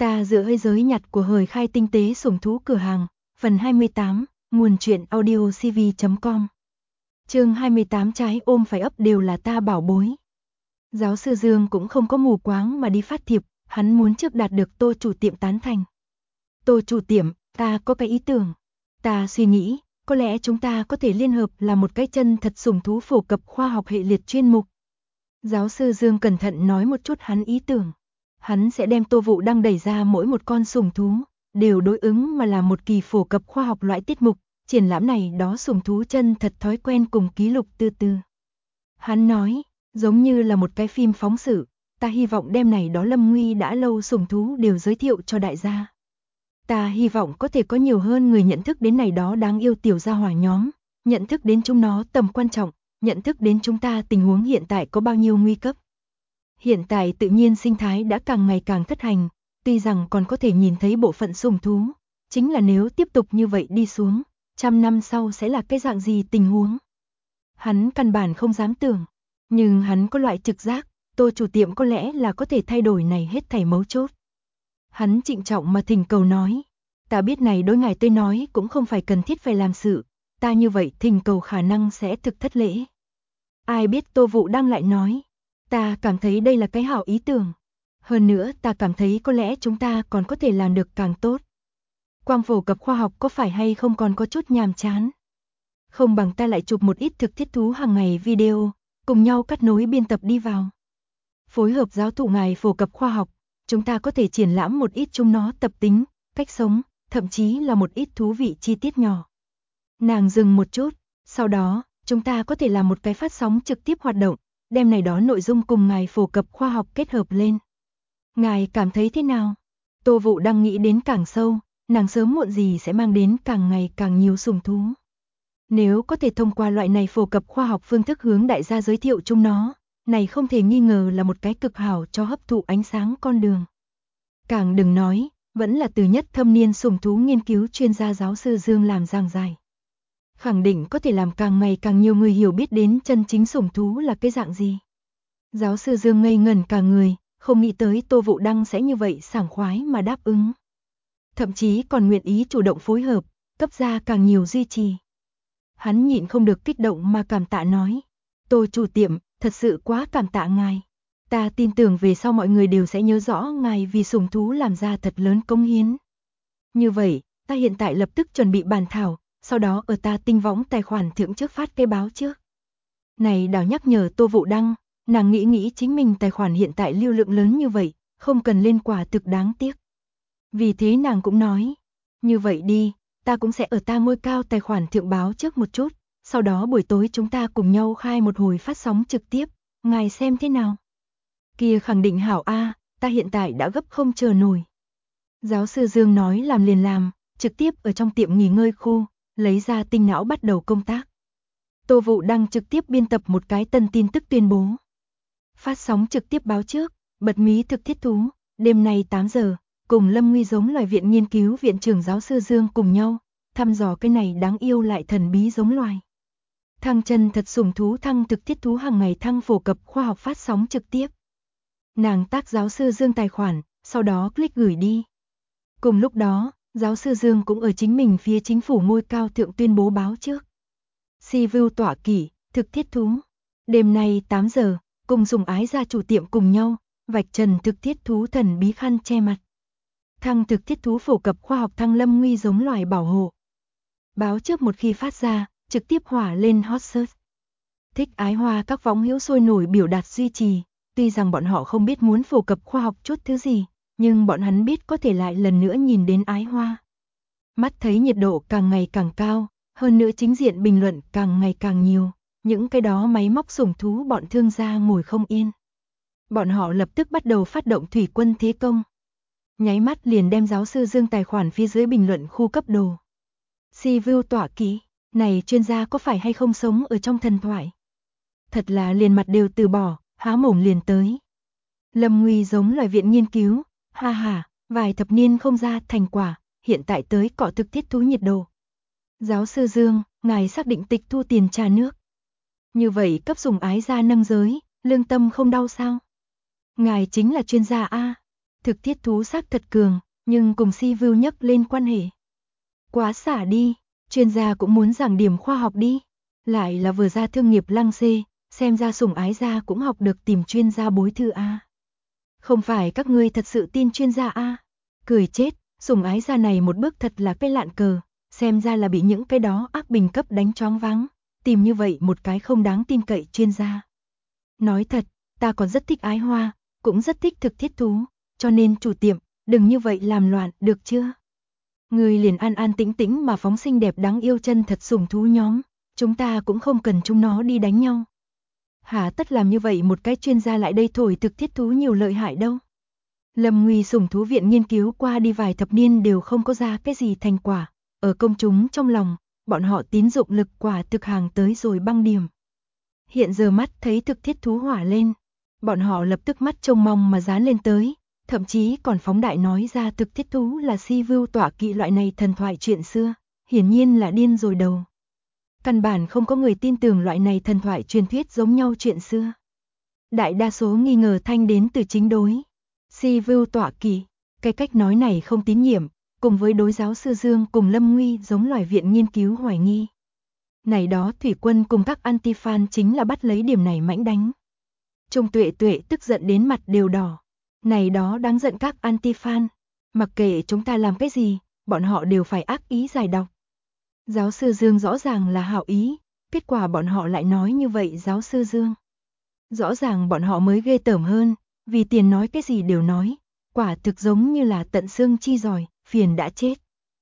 Ta dựa hơi giới nhặt của hời khai tinh tế sủng thú cửa hàng, phần 28, nguồn truyện audiocv.com. Chương 28 trái ôm phải ấp đều là ta bảo bối. Giáo sư Dương cũng không có mù quáng mà đi phát thiệp, hắn muốn trước đạt được Tô chủ tiệm tán thành. Tô chủ tiệm, ta có cái ý tưởng. Ta suy nghĩ, có lẽ chúng ta có thể liên hợp làm một cái chân thật sủng thú phổ cập khoa học hệ liệt chuyên mục. Giáo sư Dương cẩn thận nói một chút hắn ý tưởng. Hắn sẽ đem Tô Vũ Đăng đẩy ra mỗi một con sủng thú, đều đối ứng mà làm một kỳ phổ cập khoa học loại tiết mục, triển lãm này đó sủng thú chân thật thói quen cùng ký lục từ từ. Hắn nói, giống như là một cái phim phóng sự, ta hy vọng đem này đó lâm nguy đã lâu sủng thú đều giới thiệu cho đại gia. Ta hy vọng có thể có nhiều hơn người nhận thức đến này đó đáng yêu tiểu gia hỏa nhóm, nhận thức đến chúng nó tầm quan trọng, nhận thức đến chúng ta tình huống hiện tại có bao nhiêu nguy cấp. Hiện tại tự nhiên sinh thái đã càng ngày càng thất hành, tuy rằng còn có thể nhìn thấy bộ phận sủng thú, chính là nếu tiếp tục như vậy đi xuống, 100 năm sau sẽ là cái dạng gì tình huống. Hắn căn bản không dám tưởng, nhưng hắn có loại trực giác, Tô chủ tiệm có lẽ là có thể thay đổi này hết thảy mấu chốt. Hắn trịnh trọng mà thỉnh cầu nói, ta biết này đối ngài tôi nói cũng không phải cần thiết phải làm sự, ta như vậy thỉnh cầu khả năng sẽ thực thất lễ. Ai biết Tô Vũ Đăng lại nói, ta cảm thấy đây là cái hảo ý tưởng. Hơn nữa ta cảm thấy có lẽ chúng ta còn có thể làm được càng tốt. Quang phổ cập khoa học có phải hay không còn có chút nhàm chán. Không bằng ta lại chụp một ít thực thiết thú hàng ngày video, cùng nhau cắt nối biên tập đi vào. Phối hợp giáo thụ ngài phổ cập khoa học, chúng ta có thể triển lãm một ít chúng nó tập tính, cách sống, thậm chí là một ít thú vị chi tiết nhỏ. Nàng dừng một chút, sau đó, chúng ta có thể làm một cái phát sóng trực tiếp hoạt động, đem này đó nội dung cùng ngài phổ cập khoa học kết hợp lên. Ngài cảm thấy thế nào? Tô Vũ đang nghĩ đến càng sâu, nàng sớm muộn gì sẽ mang đến càng ngày càng nhiều sủng thú. Nếu có thể thông qua loại này phổ cập khoa học phương thức hướng đại gia giới thiệu chúng nó, này không thể nghi ngờ là một cái cực hảo cho hấp thụ ánh sáng con đường. Càng đừng nói, vẫn là từ nhất thâm niên sủng thú nghiên cứu chuyên gia giáo sư Dương làm giảng giải. Khẳng định có thể làm càng ngày càng nhiều người hiểu biết đến chân chính sủng thú là cái dạng gì. Giáo sư Dương ngây ngẩn cả người, không nghĩ tới Tô Vũ Đăng sẽ như vậy sảng khoái mà đáp ứng. Thậm chí còn nguyện ý chủ động phối hợp, cấp ra càng nhiều duy trì. Hắn nhịn không được kích động mà cảm tạ nói, Tô chủ tiệm, thật sự quá cảm tạ ngài. Ta tin tưởng về sau mọi người đều sẽ nhớ rõ ngài vì sủng thú làm ra thật lớn công hiến. Như vậy, ta hiện tại lập tức chuẩn bị bàn thảo, sau đó ở ta tinh võng tài khoản thượng trước phát cái báo trước. Này đào nhắc nhở Tô Vũ Đăng, nàng nghĩ chính mình tài khoản hiện tại lưu lượng lớn như vậy, không cần lên quả thực đáng tiếc. Vì thế nàng cũng nói, như vậy đi, ta cũng sẽ ở ta ngôi cao tài khoản thượng báo trước một chút, sau đó buổi tối chúng ta cùng nhau khai một hồi phát sóng trực tiếp, ngài xem thế nào. Kia khẳng định hảo a, ta hiện tại đã gấp không chờ nổi. Giáo sư Dương nói làm liền làm, trực tiếp ở trong tiệm nghỉ ngơi khu, lấy ra tinh não bắt đầu công tác. Tô Vũ Đăng trực tiếp biên tập một cái tân tin tức tuyên bố. Phát sóng trực tiếp báo trước, bật mí thực thiết thú, đêm nay 8 giờ, cùng Lâm Nguy giống loài viện nghiên cứu viện trưởng giáo sư Dương cùng nhau, thăm dò cái này đáng yêu lại thần bí giống loài. Thăng chân thật sủng thú thăng thực thiết thú hàng ngày thăng phổ cập khoa học phát sóng trực tiếp. Nàng tác giáo sư Dương tài khoản, sau đó click gửi đi. Cùng lúc đó, giáo sư Dương cũng ở chính mình phía chính phủ ngôi cao thượng tuyên bố báo trước. Si-vu tọa kỷ, thực thiết thú. Đêm nay 8 giờ, cùng dùng ái gia chủ tiệm cùng nhau, vạch trần thực thiết thú thần bí khăn che mặt. Thăng thực thiết thú phổ cập khoa học thăng lâm nguy giống loài bảo hộ. Báo trước một khi phát ra, trực tiếp hỏa lên hot search. Thích ái hoa các võng hữu sôi nổi biểu đạt duy trì, tuy rằng bọn họ không biết muốn phổ cập khoa học chút thứ gì, nhưng bọn hắn biết có thể lại lần nữa nhìn đến ái hoa. Mắt thấy nhiệt độ càng ngày càng cao, hơn nữa chính diện bình luận càng ngày càng nhiều, những cái đó máy móc sủng thú bọn thương gia ngồi không yên. Bọn họ lập tức bắt đầu phát động thủy quân thế công. Nháy mắt liền đem giáo sư Dương tài khoản phía dưới bình luận khu cấp đồ. Si-vu tọa kỹ, này chuyên gia có phải hay không sống ở trong thần thoại? Thật là liền mặt đều từ bỏ, há mồm liền tới. Lâm Nguy giống loài viện nghiên cứu, ha ha, vài thập niên không ra thành quả, hiện tại tới cọ thực thiết thú nhiệt độ. Giáo sư Dương, ngài xác định tịch thu tiền trà nước. Như vậy cấp dùng ái gia nâng giới, lương tâm không đau sao? Ngài chính là chuyên gia a. Thực thiết thú xác thật cường, nhưng cùng Si Vưu nhắc lên quan hệ. Quá xả đi, chuyên gia cũng muốn giảng điểm khoa học đi. Lại là vừa ra thương nghiệp lăng xê, xem ra sủng ái gia cũng học được tìm chuyên gia bối thư a. Không phải các ngươi thật sự tin chuyên gia a? Cười chết, sủng ái gia này một bước thật là cái lạn cờ, xem ra là bị những cái đó ác bình cấp đánh choáng váng, tìm như vậy một cái không đáng tin cậy chuyên gia. Nói thật, ta còn rất thích ái hoa, cũng rất thích thực thiết thú, cho nên chủ tiệm, đừng như vậy làm loạn, được chưa? Ngươi liền an an tĩnh tĩnh mà phóng xinh đẹp đáng yêu chân thật sủng thú nhóm, chúng ta cũng không cần chúng nó đi đánh nhau. Hả tất làm như vậy một cái chuyên gia lại đây thổi thực thiết thú nhiều lợi hại đâu. Lâm Nguy sủng thú viện nghiên cứu qua đi vài thập niên đều không có ra cái gì thành quả, ở công chúng trong lòng, bọn họ tín dụng lực quả thực hàng tới rồi băng điểm. Hiện giờ mắt thấy thực thiết thú hỏa lên, bọn họ lập tức mắt trông mong mà dán lên tới, thậm chí còn phóng đại nói ra thực thiết thú là Si Vưu tọa kỵ loại này thần thoại chuyện xưa, hiển nhiên là điên rồi đầu. Căn bản không có người tin tưởng loại này thần thoại truyền thuyết giống nhau chuyện xưa. Đại đa số nghi ngờ thanh đến từ chính đối. Si Vưu tọa kỵ, cái cách nói này không tín nhiệm, cùng với đối giáo sư Dương cùng Lâm Nguy giống loài viện nghiên cứu hoài nghi. Này đó thủy quân cùng các anti-fan chính là bắt lấy điểm này mãnh đánh. Trung Tuệ Tuệ tức giận đến mặt đều đỏ. Này đó đáng giận các anti-fan, mặc kệ chúng ta làm cái gì, bọn họ đều phải ác ý giải độc. Giáo sư Dương rõ ràng là hảo ý, kết quả bọn họ lại nói như vậy giáo sư Dương. Rõ ràng bọn họ mới ghê tởm hơn, vì tiền nói cái gì đều nói, quả thực giống như là tận xương chi giỏi, phiền đã chết.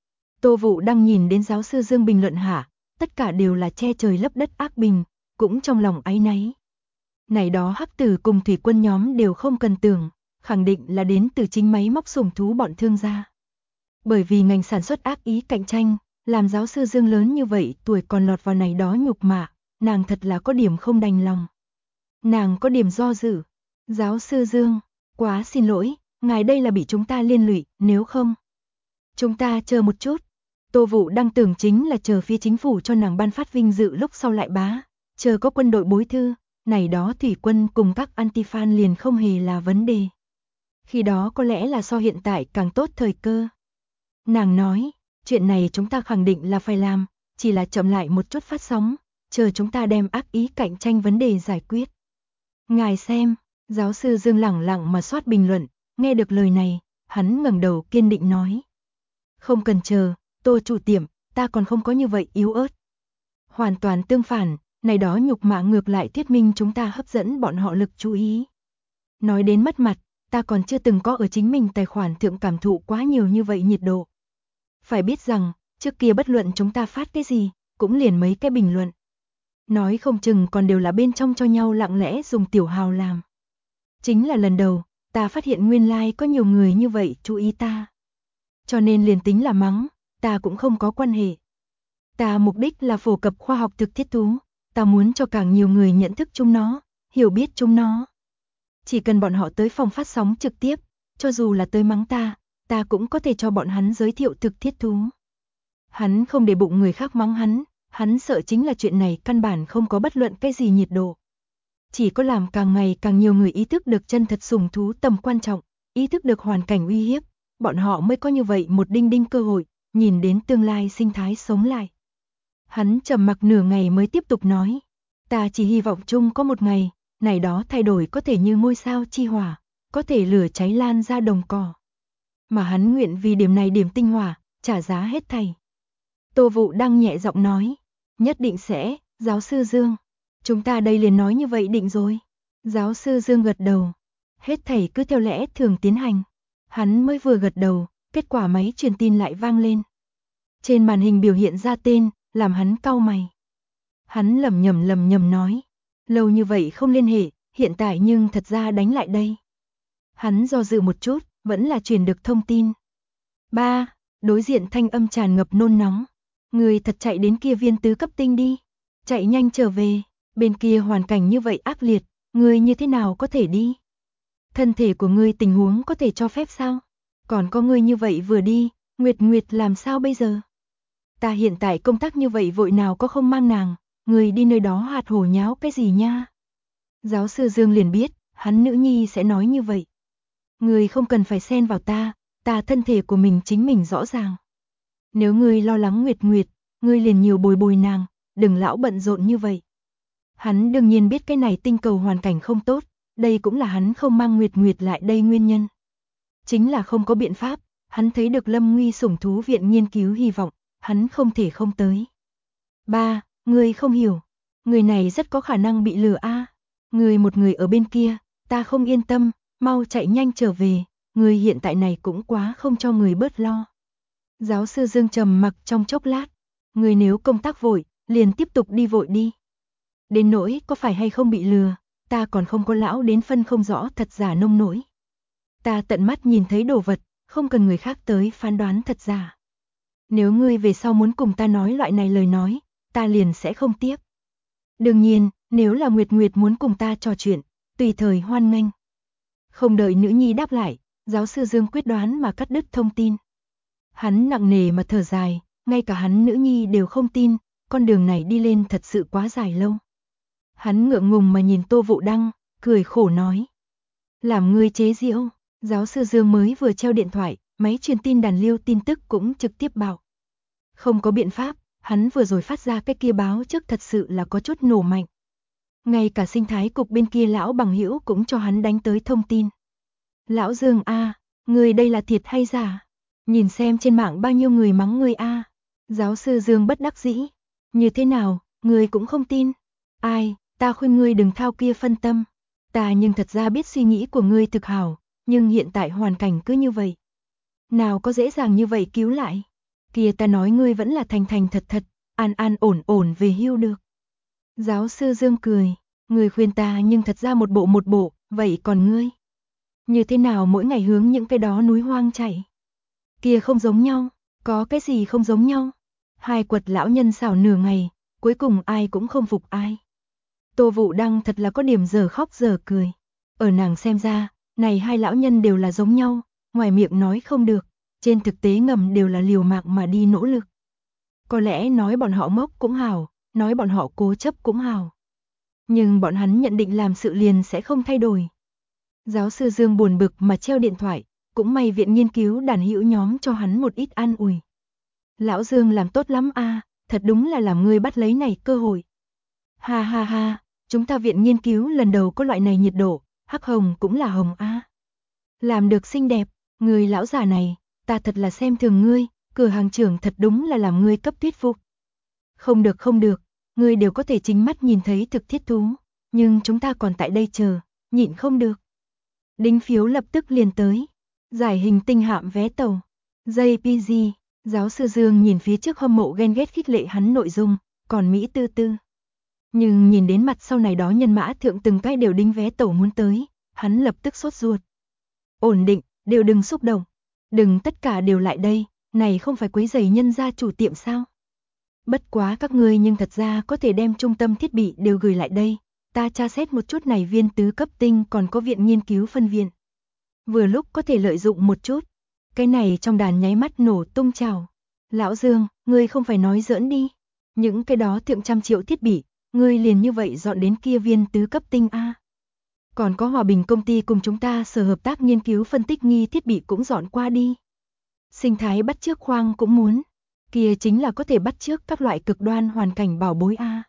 Tô Vũ đang nhìn đến giáo sư Dương bình luận hạ, tất cả đều là che trời lấp đất ác bình, cũng trong lòng áy náy. Này đó hắc tử cùng thủy quân nhóm đều không cần tưởng, khẳng định là đến từ chính máy móc sủng thú bọn thương gia. Bởi vì ngành sản xuất ác ý cạnh tranh, làm giáo sư Dương lớn như vậy tuổi còn lọt vào này đó nhục mạ, nàng thật là có điểm không đành lòng. Nàng có điểm do dự. Giáo sư Dương, quá xin lỗi, ngài đây là bị chúng ta liên lụy, nếu không. Chúng ta chờ một chút. Tô Vũ đang tưởng chính là chờ phía chính phủ cho nàng ban phát vinh dự lúc sau lại bá, chờ có quân đội bối thư, này đó thủy quân cùng các anti-fan liền không hề là vấn đề. Khi đó có lẽ là so hiện tại càng tốt thời cơ. Nàng nói, chuyện này chúng ta khẳng định là phải làm, chỉ là chậm lại một chút phát sóng, chờ chúng ta đem ác ý cạnh tranh vấn đề giải quyết. Ngài xem, giáo sư Dương lẳng lặng mà soát bình luận, nghe được lời này, hắn ngẩng đầu kiên định nói. Không cần chờ, Tô chủ tiệm, ta còn không có như vậy yếu ớt. Hoàn toàn tương phản, này đó nhục mạ ngược lại thuyết minh chúng ta hấp dẫn bọn họ lực chú ý. Nói đến mất mặt, ta còn chưa từng có ở chính mình tài khoản thượng cảm thụ quá nhiều như vậy nhiệt độ. Phải biết rằng, trước kia bất luận chúng ta phát cái gì, cũng liền mấy cái bình luận. Nói không chừng còn đều là bên trong cho nhau lặng lẽ dùng tiểu hào làm. Chính là lần đầu, ta phát hiện nguyên lai có nhiều người như vậy chú ý ta. Cho nên liền tính là mắng, ta cũng không có quan hệ. Ta mục đích là phổ cập khoa học thực thiết thú, ta muốn cho càng nhiều người nhận thức chúng nó, hiểu biết chúng nó. Chỉ cần bọn họ tới phòng phát sóng trực tiếp, cho dù là tới mắng ta cũng có thể cho bọn hắn giới thiệu thực thiết thú. Hắn không để bụng người khác mắng hắn sợ chính là chuyện này căn bản không có bất luận cái gì nhiệt độ. Chỉ có làm càng ngày càng nhiều người ý thức được chân thật sủng thú tầm quan trọng, ý thức được hoàn cảnh uy hiếp, bọn họ mới có như vậy một đinh đinh cơ hội, nhìn đến tương lai sinh thái sống lại. Hắn trầm mặc nửa ngày mới tiếp tục nói, ta chỉ hy vọng chung có một ngày, này đó thay đổi có thể như ngôi sao chi hỏa, có thể lửa cháy lan ra đồng cỏ. Mà hắn nguyện vì điểm này điểm tinh hỏa, trả giá hết thảy. Tô Vũ đang nhẹ giọng nói, nhất định sẽ, giáo sư Dương. Chúng ta đây liền nói như vậy định rồi. Giáo sư Dương gật đầu. Hết thảy cứ theo lẽ thường tiến hành. Hắn mới vừa gật đầu, kết quả máy truyền tin lại vang lên. Trên màn hình biểu hiện ra tên, làm hắn cau mày. Hắn lẩm nhẩm nói. Lâu như vậy không liên hệ, hiện tại nhưng thật ra đánh lại đây. Hắn do dự một chút, vẫn là truyền được thông tin. Ba, đối diện thanh âm tràn ngập nôn nóng. Người thật chạy đến kia viên tứ cấp tinh đi. Chạy nhanh trở về, bên kia hoàn cảnh như vậy ác liệt, người như thế nào có thể đi? Thân thể của ngươi tình huống có thể cho phép sao? Còn có ngươi như vậy vừa đi, Nguyệt làm sao bây giờ? Ta hiện tại công tác như vậy vội nào có không mang nàng, người đi nơi đó hạt hổ nháo cái gì nha? Giáo sư Dương liền biết, hắn nữ nhi sẽ nói như vậy. Ngươi không cần phải xen vào ta thân thể của mình chính mình rõ ràng. Nếu ngươi lo lắng Nguyệt Nguyệt, ngươi liền nhiều bồi bồi nàng, đừng lão bận rộn như vậy. Hắn đương nhiên biết cái này tinh cầu hoàn cảnh không tốt, đây cũng là hắn không mang Nguyệt Nguyệt lại đây nguyên nhân. Chính là không có biện pháp, hắn thấy được Lâm Nguy sủng thú viện nghiên cứu hy vọng, hắn không thể không tới. Ba, ngươi không hiểu, người này rất có khả năng bị lừa a. Người một người ở bên kia, ta không yên tâm, mau chạy nhanh trở về, người hiện tại này cũng quá không cho người bớt lo. Giáo sư Dương trầm mặc trong chốc lát, người nếu công tác vội, liền tiếp tục đi vội đi. Đến nỗi có phải hay không bị lừa, ta còn không có lão đến phân không rõ thật giả nông nỗi. Ta tận mắt nhìn thấy đồ vật, không cần người khác tới phán đoán thật giả. Nếu ngươi về sau muốn cùng ta nói loại này lời nói, ta liền sẽ không tiếp. Đương nhiên, nếu là Nguyệt Nguyệt muốn cùng ta trò chuyện, tùy thời hoan nghênh. Không đợi nữ nhi đáp lại, giáo sư Dương quyết đoán mà cắt đứt thông tin. Hắn nặng nề mà thở dài, ngay cả hắn nữ nhi đều không tin, con đường này đi lên thật sự quá dài lâu. Hắn ngượng ngùng mà nhìn Tô Vũ Đăng, cười khổ nói. Làm ngươi chế giễu, giáo sư Dương mới vừa treo điện thoại, máy truyền tin đàn liêu tin tức cũng trực tiếp bảo. Không có biện pháp, hắn vừa rồi phát ra cái kia báo trước thật sự là có chút nổ mạnh. Ngay cả sinh thái cục bên kia lão bằng hữu cũng cho hắn đánh tới thông tin. Lão Dương a, người đây là thiệt hay giả? Nhìn xem trên mạng bao nhiêu người mắng người a. Giáo sư Dương bất đắc dĩ. Như thế nào, người cũng không tin. Ai, ta khuyên ngươi đừng thao kia phân tâm. Ta nhưng thật ra biết suy nghĩ của ngươi thực hảo, nhưng hiện tại hoàn cảnh cứ như vậy. Nào có dễ dàng như vậy cứu lại. Kìa ta nói ngươi vẫn là thành thành thật thật, an an ổn ổn về hưu được. Giáo sư Dương cười, người khuyên ta nhưng thật ra một bộ, vậy còn ngươi? Như thế nào mỗi ngày hướng những cái đó núi hoang chạy? Kia không giống nhau, có cái gì không giống nhau? Hai quật lão nhân xảo nửa ngày, cuối cùng ai cũng không phục ai. Tô Vũ Đăng thật là có điểm giờ khóc giờ cười. Ở nàng xem ra, này hai lão nhân đều là giống nhau, ngoài miệng nói không được, trên thực tế ngầm đều là liều mạng mà đi nỗ lực. Có lẽ nói bọn họ ngốc cũng hảo, nói bọn họ cố chấp cũng hảo. Nhưng bọn hắn nhận định làm sự liền sẽ không thay đổi. Giáo sư Dương buồn bực mà treo điện thoại, cũng may viện nghiên cứu đàn hữu nhóm cho hắn một ít an ủi. Lão Dương làm tốt lắm a, thật đúng là làm ngươi bắt lấy này cơ hội. Ha ha ha, chúng ta viện nghiên cứu lần đầu có loại này nhiệt độ, hắc hồng cũng là hồng a. Làm được xinh đẹp, người lão già này, ta thật là xem thường ngươi, cửa hàng trưởng thật đúng là làm ngươi cấp thuyết phục. Không được, ngươi đều có thể chính mắt nhìn thấy thực thiết thú, nhưng chúng ta còn tại đây chờ, nhịn không được. Đính phiếu lập tức liền tới, giải hình tinh hạm vé tàu, JPG, giáo sư Dương nhìn phía trước hâm mộ ghen ghét khích lệ hắn nội dung, còn Mỹ tư tư. Nhưng nhìn đến mặt sau này đó nhân mã thượng từng cái đều đính vé tàu muốn tới, hắn lập tức sốt ruột. Ổn định, đều đừng xúc động, đừng tất cả đều lại đây, này không phải quấy rầy nhân gia chủ tiệm sao? Bất quá các ngươi nhưng thật ra có thể đem trung tâm thiết bị đều gửi lại đây, ta tra xét một chút này viên tứ cấp tinh còn có viện nghiên cứu phân viện. Vừa lúc có thể lợi dụng một chút, cái này trong đàn nháy mắt nổ tung trào. Lão Dương, ngươi không phải nói giỡn đi, những cái đó thượng trăm triệu thiết bị, ngươi liền như vậy dọn đến kia viên tứ cấp tinh a. Còn có Hòa Bình công ty cùng chúng ta sở hợp tác nghiên cứu phân tích nghi thiết bị cũng dọn qua đi. Sinh thái bắt chước khoang cũng muốn, kia chính là có thể bắt chước các loại cực đoan hoàn cảnh bảo bối a.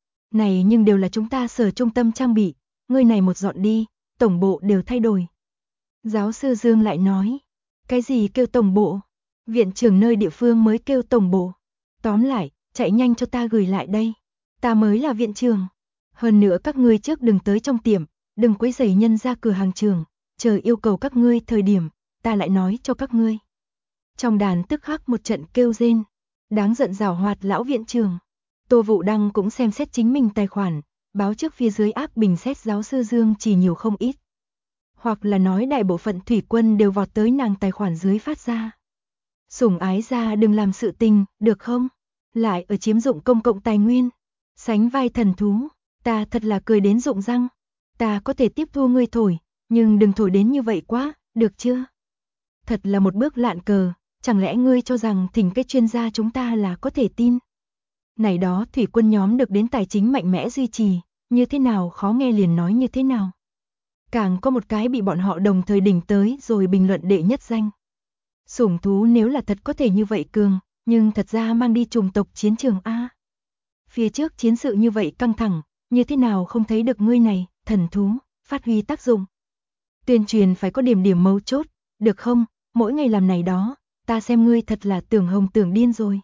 Này nhưng đều là chúng ta sở trung tâm trang bị, ngươi này một dọn đi, tổng bộ đều thay đổi. Giáo sư Dương lại nói, cái gì kêu tổng bộ? Viện trưởng nơi địa phương mới kêu tổng bộ. Tóm lại, chạy nhanh cho ta gửi lại đây. Ta mới là viện trưởng. Hơn nữa các ngươi trước đừng tới trong tiệm, đừng quấy rầy nhân ra cửa hàng trường, chờ yêu cầu các ngươi thời điểm, ta lại nói cho các ngươi. Trong đàn tức khắc một trận kêu rên, đáng giận giảo hoạt lão viện trưởng. Tô Vũ Đăng cũng xem xét chính mình tài khoản, báo trước phía dưới ác bình xét giáo sư Dương chỉ nhiều không ít. Hoặc là nói đại bộ phận thủy quân đều vọt tới nàng tài khoản dưới phát ra. Sủng ái ra đừng làm sự tình, được không? Lại ở chiếm dụng công cộng tài nguyên. Sánh vai thần thú, ta thật là cười đến rụng răng. Ta có thể tiếp thu ngươi thổi, nhưng đừng thổi đến như vậy quá, được chưa? Thật là một bước lạn cờ, chẳng lẽ ngươi cho rằng thỉnh cái chuyên gia chúng ta là có thể tin? Này đó thủy quân nhóm được đến tài chính mạnh mẽ duy trì, như thế nào khó nghe liền nói như thế nào? Càng có một cái bị bọn họ đồng thời đỉnh tới rồi bình luận đệ nhất danh. Sủng thú nếu là thật có thể như vậy cường, nhưng thật ra mang đi chủng tộc chiến trường A. Phía trước chiến sự như vậy căng thẳng, như thế nào không thấy được ngươi này, thần thú, phát huy tác dụng. Tuyên truyền phải có điểm mấu chốt, được không, mỗi ngày làm này đó, ta xem ngươi thật là tưởng hồng tưởng điên rồi.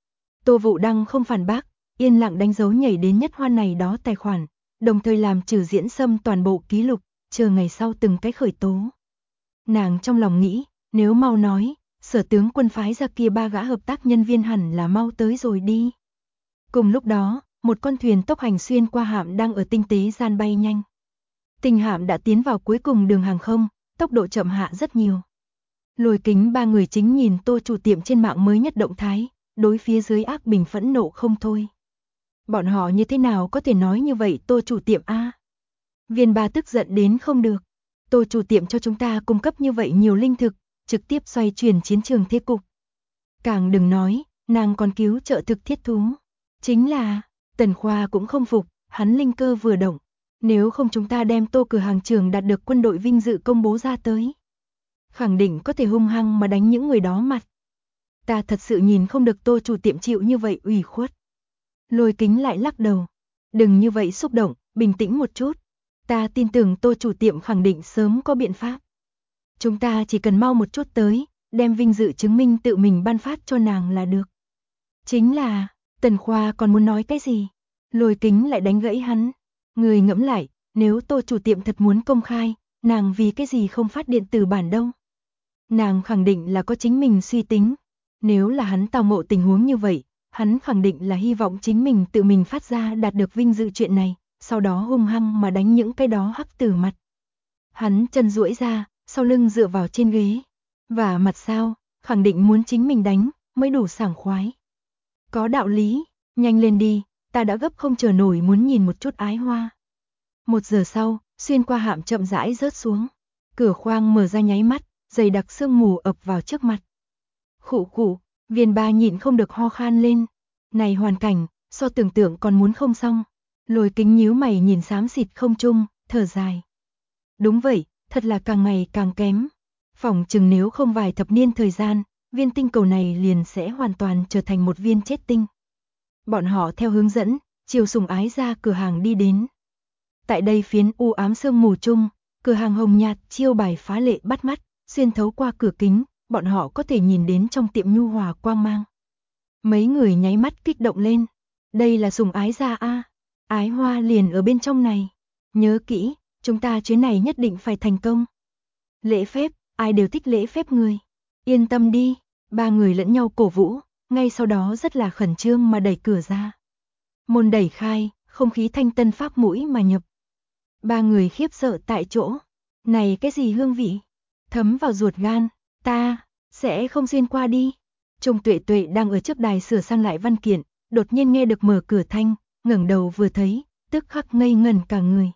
Tô Vũ Đăng không phản bác, yên lặng đánh dấu nhảy đến nhất hoan này đó tài khoản, đồng thời làm trừ diễn xâm toàn bộ ký lục, chờ ngày sau từng cái khởi tố. Nàng trong lòng nghĩ, nếu mau nói, Sở tướng quân phái ra kia 3 gã hợp tác nhân viên hẳn là mau tới rồi đi. Cùng lúc đó, một con thuyền tốc hành xuyên qua hạm đang ở tinh tế gian bay nhanh. Tinh hạm đã tiến vào cuối cùng đường hàng không, tốc độ chậm hạ rất nhiều. Lôi Kính 3 người chính nhìn Tô chủ tiệm trên mạng mới nhất động thái, đối phía dưới ác bình phẫn nộ không thôi. Bọn họ như thế nào có thể nói như vậy Tô chủ tiệm a? Viên Ba tức giận đến không được. Tô chủ tiệm cho chúng ta cung cấp như vậy nhiều linh thực, trực tiếp xoay chuyển chiến trường thế cục. Càng đừng nói, nàng còn cứu trợ thực thiết thú. Chính là, Tần Khoa cũng không phục, hắn linh cơ vừa động. Nếu không chúng ta đem Tô cửa hàng trường đạt được quân đội vinh dự công bố ra tới. Khẳng định có thể hung hăng mà đánh những người đó mặt. Ta thật sự nhìn không được Tô chủ tiệm chịu như vậy ủy khuất. Lôi Kính lại lắc đầu. Đừng như vậy xúc động, bình tĩnh một chút. Ta tin tưởng Tô chủ tiệm khẳng định sớm có biện pháp. Chúng ta chỉ cần mau một chút tới, đem vinh dự chứng minh tự mình ban phát cho nàng là được. Chính là, Tần Khoa còn muốn nói cái gì? Lôi Kính lại đánh gãy hắn. Người ngẫm lại, nếu Tô chủ tiệm thật muốn công khai, nàng vì cái gì không phát điện tử bản đâu? Nàng khẳng định là có chính mình suy tính. Nếu là hắn tao ngộ tình huống như vậy, hắn khẳng định là hy vọng chính mình tự mình phát ra đạt được vinh dự chuyện này, sau đó hung hăng mà đánh những cái đó hắc tử mặt. Hắn chân duỗi ra, sau lưng dựa vào trên ghế. Và mặt sao, khẳng định muốn chính mình đánh, mới đủ sảng khoái. Có đạo lý, nhanh lên đi, ta đã gấp không chờ nổi muốn nhìn một chút Ái Hoa. 1 giờ sau, xuyên qua hạm chậm rãi rớt xuống. Cửa khoang mở ra nháy mắt, dày đặc sương mù ập vào trước mặt. Khụ khụ, Viên Ba nhịn không được ho khan lên. Này hoàn cảnh, so tưởng tượng còn muốn không xong. Lôi Kính nhíu mày nhìn xám xịt không trung, thở dài. Đúng vậy, thật là càng ngày càng kém. Phỏng chừng nếu không vài thập niên thời gian, viên tinh cầu này liền sẽ hoàn toàn trở thành một viên chết tinh. Bọn họ theo hướng dẫn, chiều Sùng Ái ra cửa hàng đi đến. Tại đây phiến u ám sương mù chung, cửa hàng hồng nhạt chiêu bài phá lệ bắt mắt, xuyên thấu qua cửa kính, bọn họ có thể nhìn đến trong tiệm nhu hòa quang mang. Mấy người nháy mắt kích động lên. Đây là Sùng Ái gia a, Ái Hoa liền ở bên trong này. Nhớ kỹ, chúng ta chuyến này nhất định phải thành công. Lễ phép, ai đều thích lễ phép người. Yên tâm đi, 3 người lẫn nhau cổ vũ, ngay sau đó rất là khẩn trương mà đẩy cửa ra. Môn đẩy khai, không khí thanh tân phác mũi mà nhập. 3 người khiếp sợ tại chỗ. Này cái gì hương vị? Thấm vào ruột gan, ta sẽ không xuyên qua đi. Trung Tuệ Tuệ đang ở trước đài sửa sang lại văn kiện, đột nhiên nghe được mở cửa thanh, ngẩng đầu vừa thấy, tức khắc ngây ngẩn cả người.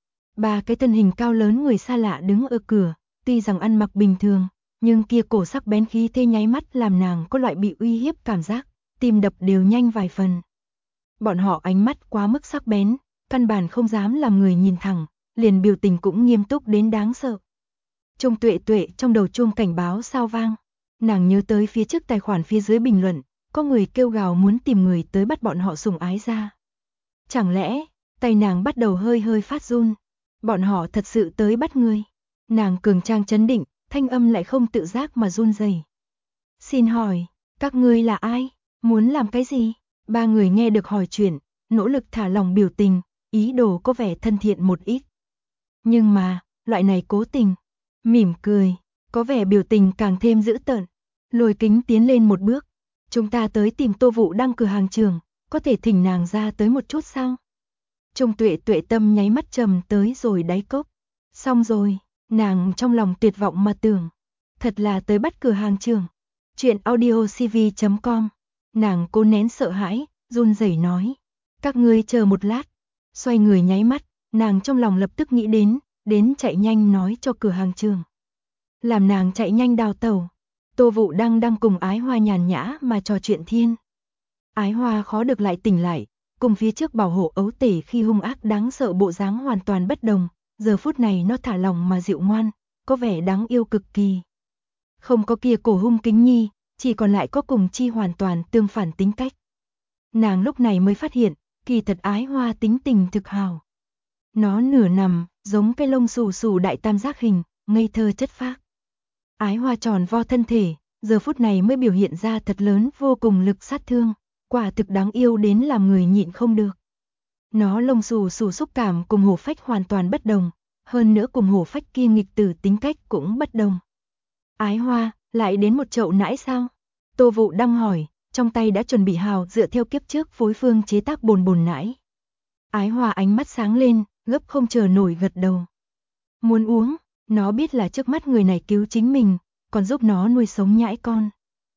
3 cái thân hình cao lớn người xa lạ đứng ở cửa, tuy rằng ăn mặc bình thường, nhưng kia cổ sắc bén khí thế nháy mắt làm nàng có loại bị uy hiếp cảm giác, tim đập đều nhanh vài phần. Bọn họ ánh mắt quá mức sắc bén, căn bản không dám làm người nhìn thẳng, liền biểu tình cũng nghiêm túc đến đáng sợ. Trung Tuệ Tuệ trong đầu chuông cảnh báo sao vang, nàng nhớ tới phía trước tài khoản phía dưới bình luận, có người kêu gào muốn tìm người tới bắt bọn họ Sùng Ái ra. Chẳng lẽ, tay nàng bắt đầu hơi hơi phát run, bọn họ thật sự tới bắt người. Nàng cường trang trấn định, thanh âm lại không tự giác mà run rẩy. Xin hỏi, các ngươi là ai? Muốn làm cái gì? 3 người nghe được hỏi chuyện, nỗ lực thả lỏng biểu tình, ý đồ có vẻ thân thiện một ít. Nhưng mà, loại này cố tình, mỉm cười, có vẻ biểu tình càng thêm dữ tợn. Lôi Kính tiến lên một bước. Chúng ta tới tìm Tô Vũ Đăng cửa hàng trường, có thể thỉnh nàng ra tới một chút sao? Trung Tuệ Tuệ tâm nháy mắt trầm tới rồi đáy cốc. Xong rồi, nàng trong lòng tuyệt vọng mà tưởng. Thật là tới bắt cửa hàng trường. Chuyện audiocv.com. Nàng cố nén sợ hãi, run rẩy nói. Các ngươi chờ một lát. Xoay người nháy mắt, nàng trong lòng lập tức nghĩ đến chạy nhanh nói cho cửa hàng trường. Làm nàng chạy nhanh đào tẩu. Tô Vũ Đăng đang cùng Ái Hoa nhàn nhã mà trò chuyện thiên. Ái Hoa khó được lại tỉnh lại, cùng phía trước bảo hộ ấu tể khi hung ác đáng sợ bộ dáng hoàn toàn bất đồng, giờ phút này nó thả lỏng mà dịu ngoan, có vẻ đáng yêu cực kỳ. Không có kia cổ hung kính nhi, chỉ còn lại có cùng chi hoàn toàn tương phản tính cách. Nàng lúc này mới phát hiện, kỳ thật Ái Hoa tính tình thực hào. Nó nửa nằm, giống cái lông xù xù đại tam giác hình, ngây thơ chất phác. Ái Hoa tròn vo thân thể, giờ phút này mới biểu hiện ra thật lớn vô cùng lực sát thương, quả thực đáng yêu đến làm người nhịn không được. Nó lông xù xù xúc cảm cùng Hổ Phách hoàn toàn bất đồng, hơn nữa cùng Hổ Phách kia nghịch tử tính cách cũng bất đồng. Ái Hoa, lại đến một chậu nãi sao? Tô Vụ đang hỏi, trong tay đã chuẩn bị hào dựa theo kiếp trước phối phương chế tác bồn bồn nãi. Ái Hoa ánh mắt sáng lên, gấp không chờ nổi gật đầu. Muốn uống, nó biết là trước mắt người này cứu chính mình, còn giúp nó nuôi sống nhãi con.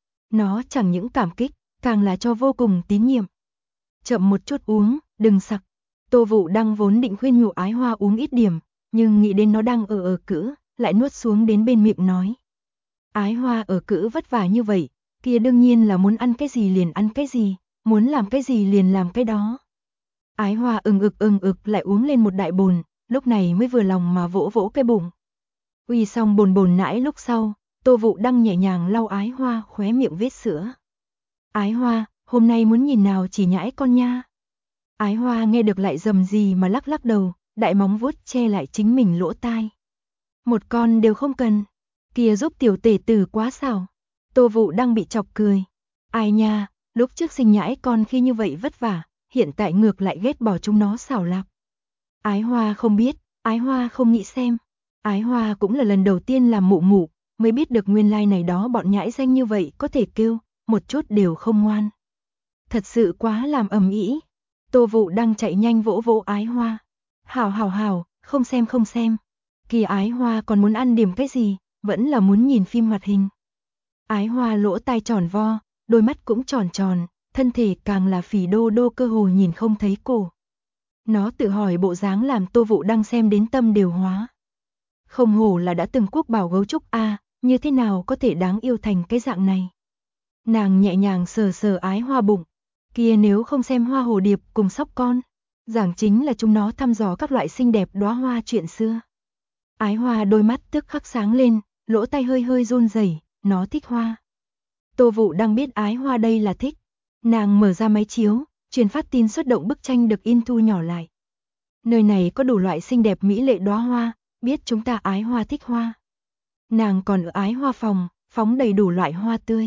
Nó chẳng những cảm kích, càng là cho vô cùng tín nhiệm. Chậm một chút uống, đừng sặc. Tô Vụ đang vốn định khuyên nhủ Ái Hoa uống ít điểm, nhưng nghĩ đến nó đang ở cữ, lại nuốt xuống đến bên miệng nói. Ái Hoa ở cữ vất vả như vậy, kia đương nhiên là muốn ăn cái gì liền ăn cái gì, muốn làm cái gì liền làm cái đó. Ái Hoa ừng ực lại uống lên một đại bồn, lúc này mới vừa lòng mà vỗ vỗ cái bụng. Uy xong bồn bồn nãi lúc sau, Tô Vụ đang nhẹ nhàng lau Ái Hoa khóe miệng vết sữa. Ái Hoa, hôm nay muốn nhìn nào chỉ nhãi con nha. Ái Hoa nghe được lại rầm gì mà lắc lắc đầu, đại móng vuốt che lại chính mình lỗ tai. Một con đều không cần, kia giúp tiểu tể tử quá xảo. Tô Vụ đang bị chọc cười. Ai nha, lúc trước sinh nhãi con khi như vậy vất vả, hiện tại ngược lại ghét bỏ chúng nó xảo lạc. Ái Hoa không biết, Ái Hoa không nghĩ xem. Ái Hoa cũng là lần đầu tiên làm mụ mụ, mới biết được nguyên lai này đó bọn nhãi danh như vậy có thể kêu, một chút đều không ngoan. Thật sự quá làm ầm ĩ. Tô Vụ đang chạy nhanh vỗ vỗ Ái Hoa. Hảo, không xem. Kỳ Ái Hoa còn muốn ăn điểm cái gì, vẫn là muốn nhìn phim hoạt hình. Ái Hoa lỗ tai tròn vo, đôi mắt cũng tròn tròn, thân thể càng là phì đô đô cơ hồ nhìn không thấy cổ. Nó tự hỏi bộ dáng làm Tô Vụ đang xem đến tâm đều hóa. Không hổ là đã từng quốc bảo gấu trúc a, như thế nào có thể đáng yêu thành cái dạng này. Nàng nhẹ nhàng sờ sờ Ái Hoa bụng, kia nếu không xem Hoa Hồ Điệp cùng Sóc Con, giảng chính là chúng nó thăm dò các loại xinh đẹp đóa hoa chuyện xưa. Ái Hoa đôi mắt tức khắc sáng lên, lỗ tai hơi hơi run rẩy, nó thích hoa. Tô Vụ đang biết Ái Hoa đây là thích. Nàng mở ra máy chiếu, truyền phát tin xuất động bức tranh được in thu nhỏ lại. Nơi này có đủ loại xinh đẹp mỹ lệ đóa hoa, biết chúng ta Ái Hoa thích hoa. Nàng còn ở Ái Hoa phòng, phóng đầy đủ loại hoa tươi.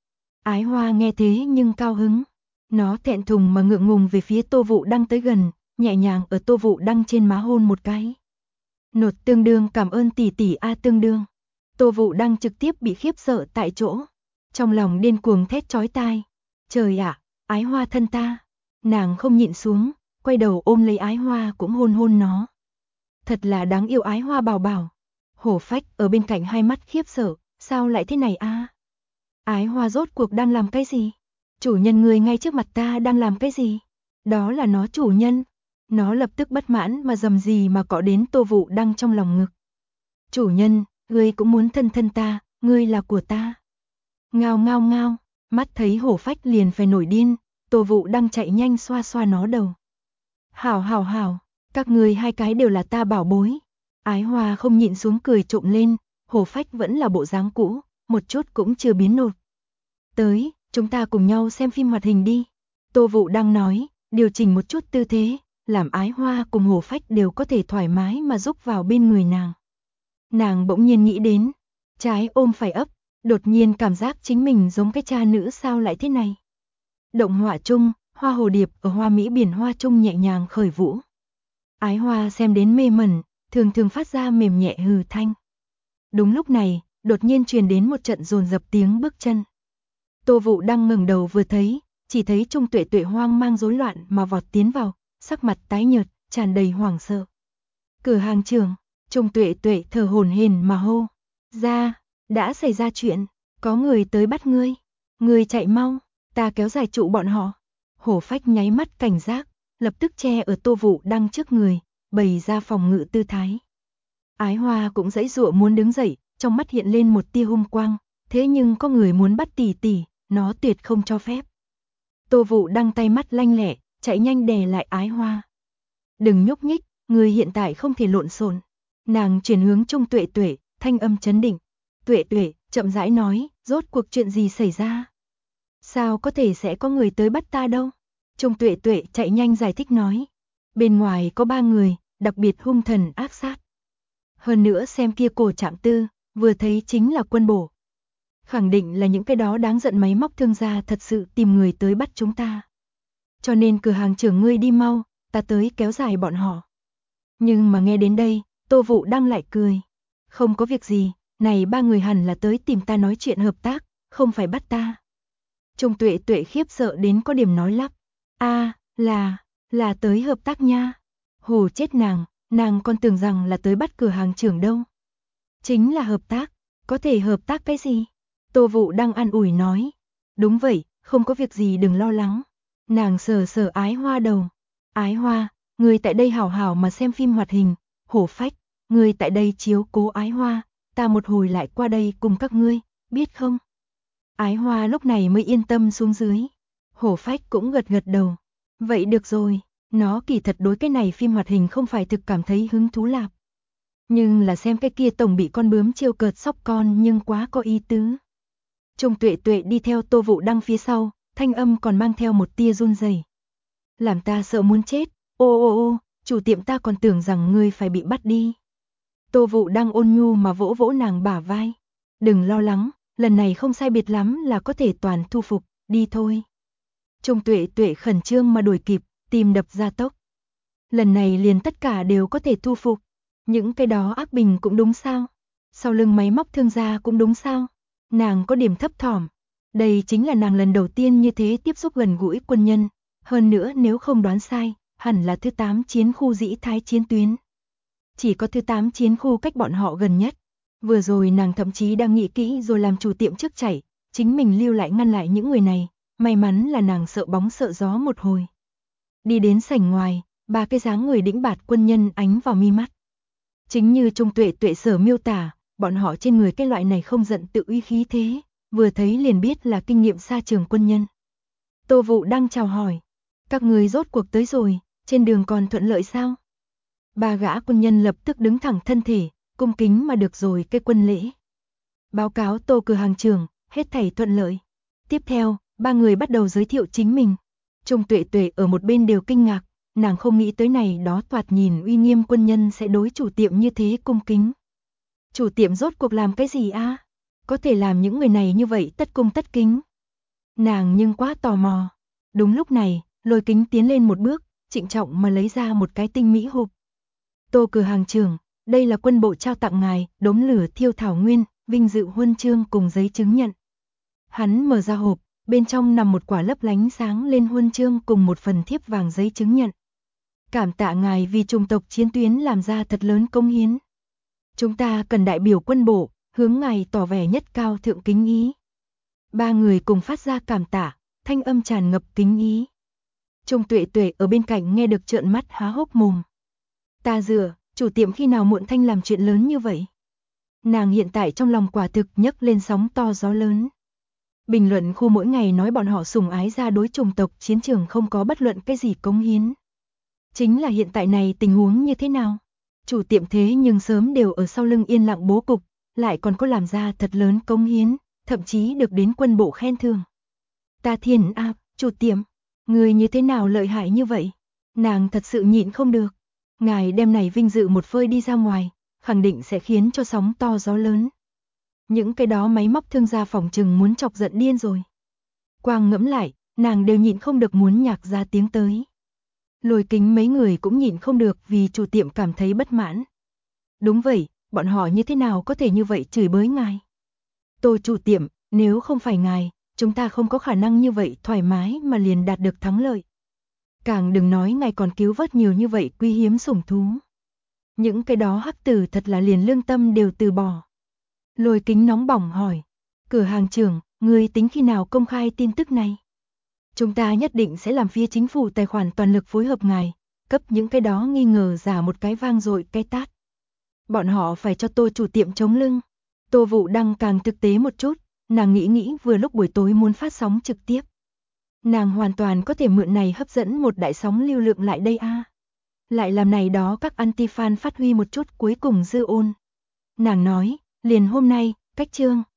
Ái Hoa nghe thế nhưng cao hứng. Nó thẹn thùng mà ngượng ngùng về phía Tô Vụ đang tới gần, nhẹ nhàng ở Tô Vụ đang trên má hôn một cái. Nột tương đương cảm ơn tỷ tỷ a tương đương. Tô Vụ đang trực tiếp bị khiếp sợ tại chỗ. Trong lòng điên cuồng thét chói tai. Trời ạ, Ái Hoa thân ta. Nàng không nhịn xuống, quay đầu ôm lấy Ái Hoa cũng hôn hôn nó. Thật là đáng yêu Ái Hoa bảo bảo. Hổ Phách ở bên cạnh hai mắt khiếp sợ, sao lại thế này a? Ái Hoa rốt cuộc đang làm cái gì? Chủ nhân người ngay trước mặt ta đang làm cái gì? Đó là nó chủ nhân. Nó lập tức bất mãn mà dầm gì mà cọ đến Tô Vụ đang trong lòng ngực. Chủ nhân, ngươi cũng muốn thân thân ta, ngươi là của ta. Ngao ngao ngao, mắt thấy Hổ Phách liền phải nổi điên, Tô Vụ đang chạy nhanh xoa xoa nó đầu. Hảo, các ngươi hai cái đều là ta bảo bối. Ái Hoa không nhịn xuống cười trộm lên, Hổ Phách vẫn là bộ dáng cũ, một chút cũng chưa biến nột. Tới, chúng ta cùng nhau xem phim hoạt hình đi. Tô Vụ đang nói, điều chỉnh một chút tư thế, làm Ái Hoa cùng Hổ Phách đều có thể thoải mái mà rúc vào bên người nàng. Nàng bỗng nhiên nghĩ đến, trái ôm phải ấp, đột nhiên cảm giác chính mình giống cái cha nữ sao lại thế này. Động họa chung, Hoa Hồ Điệp ở hoa mỹ biển hoa chung nhẹ nhàng khởi vũ. Ái Hoa xem đến mê mẩn, thường phát ra mềm nhẹ hừ thanh. Đúng lúc này, đột nhiên truyền đến một trận dồn dập tiếng bước chân. Tô Vụ đang ngẩng đầu vừa thấy, chỉ thấy Trung Tuệ Tuệ hoang mang rối loạn mà vọt tiến vào, sắc mặt tái nhợt, tràn đầy hoảng sợ. Cửa hàng trưởng, Trung Tuệ Tuệ thở hổn hển mà hô, "Ra, đã xảy ra chuyện, có người tới bắt ngươi, ngươi chạy mau, ta kéo dài trụ bọn họ." Hổ Phách nháy mắt cảnh giác, lập tức che ở Tô Vụ đang trước người, bày ra phòng ngự tư thái. Ái Hoa cũng giãy giụa muốn đứng dậy, trong mắt hiện lên một tia hung quang, thế nhưng có người muốn bắt tỷ tỷ, nó tuyệt không cho phép. Tô Vụ đang tay mắt lanh lẹ, chạy nhanh đè lại Ái Hoa. "Đừng nhúc nhích, ngươi hiện tại không thể lộn xộn." Nàng chuyển hướng Trung Tuệ Tuệ, thanh âm trấn định. Tuệ Tuệ, chậm rãi nói, rốt cuộc chuyện gì xảy ra? Sao có thể sẽ có người tới bắt ta đâu? Trung Tuệ Tuệ chạy nhanh giải thích nói. Bên ngoài có 3 người, đặc biệt hung thần ác sát. Hơn nữa xem kia cổ Trạm Tư, vừa thấy chính là quân bộ. Khẳng định là những cái đó đáng giận máy móc thương gia thật sự tìm người tới bắt chúng ta. Cho nên cửa hàng trưởng ngươi đi mau, ta tới kéo dài bọn họ. Nhưng mà nghe đến đây, Tô Vũ Đăng lại cười. Không có việc gì, này 3 người hẳn là tới tìm ta nói chuyện hợp tác, không phải bắt ta. Trung Tuệ Tuệ khiếp sợ đến có điểm nói lắp. Là tới hợp tác nha. Hù chết nàng còn tưởng rằng là tới bắt cửa hàng trưởng đâu. Chính là hợp tác, có thể hợp tác cái gì? Tô Vũ Đăng an ủi nói. Đúng vậy, không có việc gì đừng lo lắng. Nàng sờ sờ Ái Hoa đầu. Ái Hoa, người tại đây hảo hảo mà xem phim hoạt hình. Hổ Phách, người tại đây chiếu cố Ái Hoa, ta một hồi lại qua đây cùng các ngươi, biết không? Ái Hoa lúc này mới yên tâm xuống dưới. Hổ Phách cũng gật gật đầu. Vậy được rồi, nó kỳ thật đối cái này phim hoạt hình không phải thực cảm thấy hứng thú lạp. Nhưng là xem cái kia tổng bị con bướm trêu cợt sóc con nhưng quá có ý tứ. Trung Tuệ Tuệ đi theo Tô Vũ Đăng phía sau, thanh âm còn mang theo một tia run rẩy. Làm ta sợ muốn chết, ô, chủ tiệm ta còn tưởng rằng ngươi phải bị bắt đi. Tô Vũ Đăng ôn nhu mà vỗ vỗ nàng bả vai. Đừng lo lắng, lần này không sai biệt lắm là có thể toàn thu phục, đi thôi. Trung Tuệ Tuệ khẩn trương mà đuổi kịp, tim đập gia tốc. Lần này liền tất cả đều có thể thu phục. Những cái đó ác bình cũng đúng sao? Sau lưng máy móc thương gia cũng đúng sao? Nàng có điểm thấp thỏm. Đây chính là nàng lần đầu tiên như thế tiếp xúc gần gũi quân nhân. Hơn nữa nếu không đoán sai, hẳn là thứ 8 chiến khu Dĩ Thái chiến tuyến. Chỉ có thứ 8 chiến khu cách bọn họ gần nhất. Vừa rồi nàng thậm chí đang nghĩ kỹ rồi làm chủ tiệm trước chạy, chính mình lưu lại ngăn lại những người này. May mắn là nàng sợ bóng sợ gió một hồi. Đi đến sảnh ngoài, 3 cái dáng người đĩnh bạt quân nhân ánh vào mi mắt. Chính như Trung Tuệ Tuệ sở miêu tả, bọn họ trên người cái loại này không giận tự uy khí thế, vừa thấy liền biết là kinh nghiệm xa trường quân nhân. Tô Vũ Đăng chào hỏi, các người rốt cuộc tới rồi, trên đường còn thuận lợi sao? 3 gã quân nhân lập tức đứng thẳng thân thể, cung kính mà được rồi cái quân lễ. Báo cáo Tô cửa hàng trưởng, hết thảy thuận lợi. Tiếp theo, 3 người bắt đầu giới thiệu chính mình. Trung Tuệ Tuệ ở một bên đều kinh ngạc, nàng không nghĩ tới này đó thoạt nhìn uy nghiêm quân nhân sẽ đối chủ tiệm như thế cung kính. Chủ tiệm rốt cuộc làm cái gì a? Có thể làm những người này như vậy tất cung tất kính. Nàng nhưng quá tò mò. Đúng lúc này, Lôi Kính tiến lên một bước, trịnh trọng mà lấy ra một cái tinh mỹ hộp. Tô cửa hàng trưởng, đây là quân bộ trao tặng ngài, đốm lửa thiêu thảo nguyên, vinh dự huân chương cùng giấy chứng nhận. Hắn mở ra hộp, bên trong nằm một quả lấp lánh sáng lên huân chương cùng một phần thiếp vàng giấy chứng nhận. Cảm tạ ngài vì chủng tộc chiến tuyến làm ra thật lớn công hiến. Chúng ta cần đại biểu quân bộ, hướng ngài tỏ vẻ nhất cao thượng kính ý. 3 người cùng phát ra cảm tạ, thanh âm tràn ngập kính ý. Trung Tuệ Tuệ ở bên cạnh nghe được trợn mắt há hốc mồm. Ta dựa, chủ tiệm khi nào muộn thanh làm chuyện lớn như vậy? Nàng hiện tại trong lòng quả thực nhấc lên sóng to gió lớn. Bình luận khu mỗi ngày nói bọn họ sủng ái ra đối chủng tộc chiến trường không có bất luận cái gì cống hiến. Chính là hiện tại này tình huống như thế nào? Chủ tiệm thế nhưng sớm đều ở sau lưng yên lặng bố cục, lại còn có làm ra thật lớn cống hiến, thậm chí được đến quân bộ khen thưởng. Ta thiên a, chủ tiệm, người như thế nào lợi hại như vậy? Nàng thật sự nhịn không được. Ngài đem này vinh dự một phơi đi ra ngoài, khẳng định sẽ khiến cho sóng to gió lớn. Những cái đó máy móc thương gia phỏng chừng muốn chọc giận điên rồi. Quang ngẫm lại, nàng đều nhịn không được muốn nhạc ra tiếng tới. Lôi Kính mấy người cũng nhịn không được vì chủ tiệm cảm thấy bất mãn. Đúng vậy, bọn họ như thế nào có thể như vậy chửi bới ngài? Tô chủ tiệm, nếu không phải ngài, chúng ta không có khả năng như vậy thoải mái mà liền đạt được thắng lợi. Càng đừng nói ngài còn cứu vớt nhiều như vậy quý hiếm sủng thú. Những cái đó hắc tử thật là liền lương tâm đều từ bỏ. Lôi Kính nóng bỏng hỏi, cửa hàng trưởng, người tính khi nào công khai tin tức này? Chúng ta nhất định sẽ làm phía chính phủ tài khoản toàn lực phối hợp ngài, cấp những cái đó nghi ngờ giả một cái vang dội cái tát. Bọn họ phải cho Tô chủ tiệm chống lưng. Tô Vũ Đăng càng thực tế một chút, nàng nghĩ vừa lúc buổi tối muốn phát sóng trực tiếp. Nàng hoàn toàn có thể mượn này hấp dẫn một đại sóng lưu lượng lại đây a. lại làm này đó các anti-fan phát huy một chút cuối cùng dư ôn. Nàng nói, liền hôm nay, cách chương